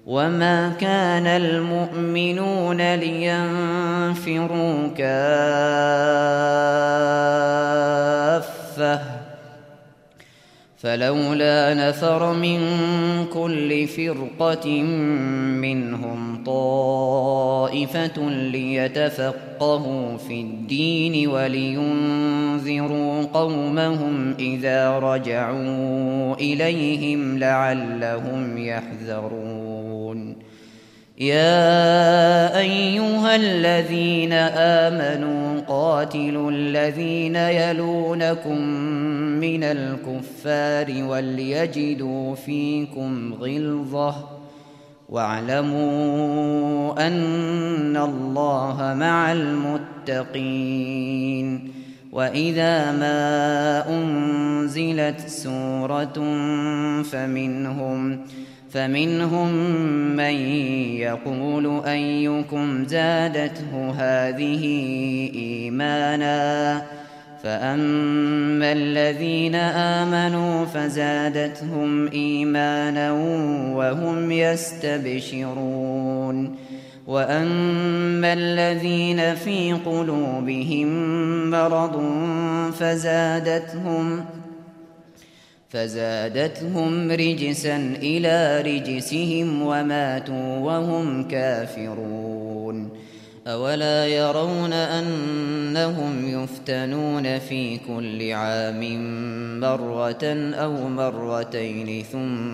وما كان المؤمنون لينفروا كافة فلولا نفر من كل فرقة منهم طائفة ليتفقهوا في الدين ولينذروا قومهم إذا رجعوا إليهم لعلهم يحذرون. يا أيها الذين آمنوا قاتلوا الذين يلونكم من الكفار وليجدوا فيكم غلظة واعلموا أن الله مع المتقين. وإذا ما أنزلت سورة فمنهم من يقول أيكم زادته هذه إيمانا فأما الذين آمنوا فزادتهم إيمانا وهم يستبشرون. وأما الذين في قلوبهم مرض فزادتهم رجسا إلى رجسهم وماتوا وهم كافرون. أولا يرون أنهم يفتنون في كل عام مرة أو مرتين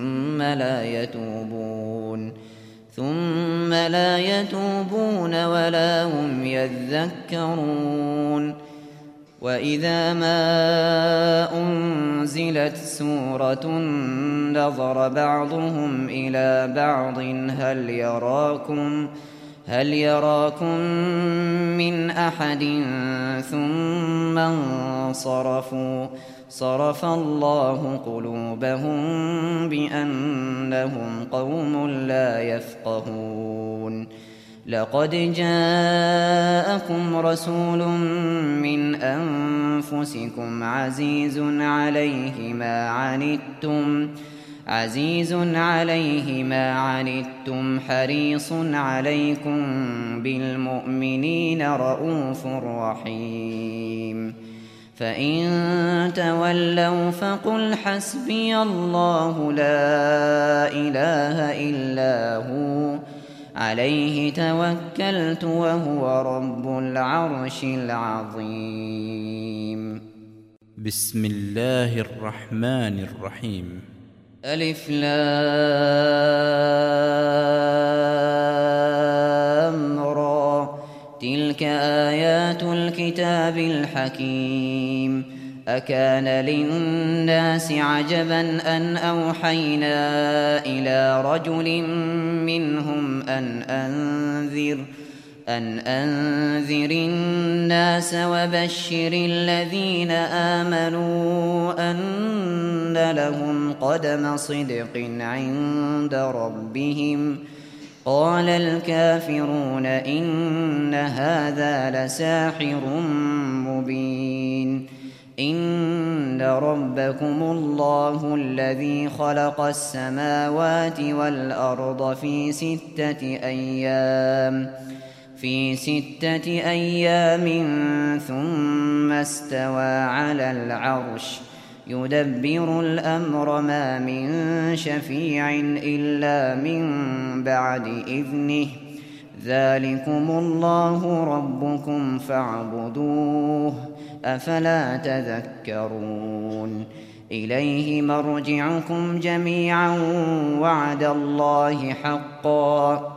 ثم لا يتوبون ولا هم يذكرون. وإذا ما أنزلت سورة نظر بعضهم إلى بعض هل يراكم من أحد ثم انصرفوا صرف الله قلوبهم بأنهم قوم لا يفقهون. لقد جاءكم رسول من أنفسكم عزيز عليه ما عنتم حريص عليكم بالمؤمنين رءوف رحيم. فإن تولوا فقل حسبي الله لا إله إلا هو عليه توكلت وهو رب العرش العظيم. بسم الله الرحمن الرحيم. ألف لام را تلك آيات الكتاب الحكيم. أكان للناس عجبا أن أوحينا إلى رجل منهم أن أنذر الناس وبشر الذين آمنوا أن لهم قدم صدق عند ربهم. قال الكافرون إن هذا لساحر مبين. إن ربكم الله الذي خلق السماوات والأرض في 6 أيام ثم استوى على العرش يدبر الأمر ما من شفيع إلا من بعد إذنه. ذلكم الله ربكم فاعبدوه أفلا تذكرون. إليه مرجعكم جميعا وعد الله حقا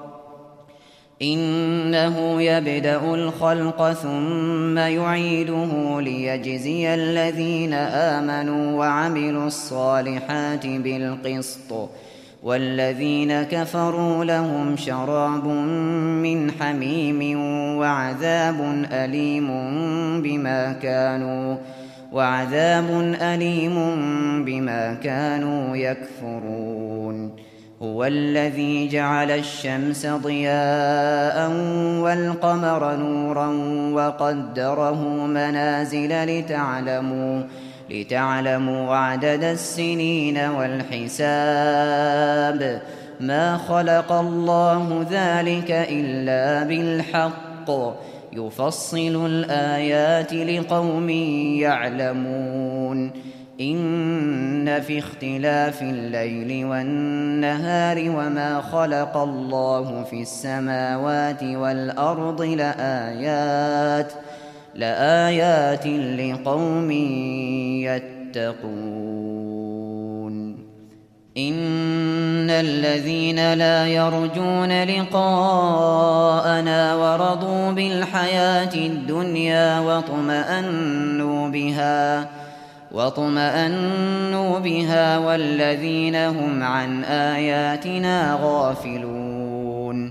إنه يبدأ الخلق ثم يعيده ليجزي الذين آمنوا وعملوا الصالحات بالقسط والذين كفروا لهم شراب من حميم وعذاب أليم بما كانوا يكفرون. هو الذي جعل الشمس ضياء والقمر نورا وقدره منازل لتعلموا عدد السنين والحساب ما خلق الله ذلك إلا بالحق يفصل الآيات لقوم يعلمون إن في اختلاف الليل والنهار وما خلق الله في السماوات والأرض لآيات لقوم يتقون إن الذين لا يرجون لقاءنا ورضوا بالحياة الدنيا واطمأنوا بها والذين هم عن آياتنا غافلون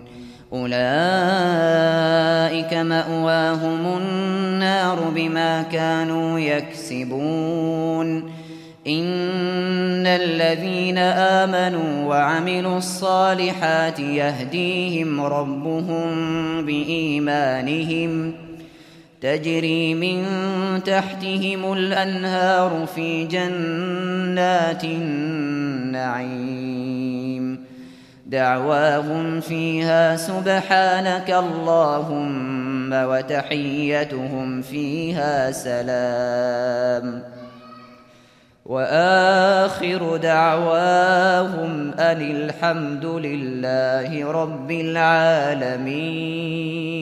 أولئك مأواهم النار بما كانوا يكسبون إن الذين آمنوا وعملوا الصالحات يهديهم ربهم بإيمانهم تجري من تحتهم الأنهار في جنات النعيم دعواهم فيها سبحانك اللهم وتحيتهم فيها سلام وآخر دعواهم أن الحمد لله رب العالمين.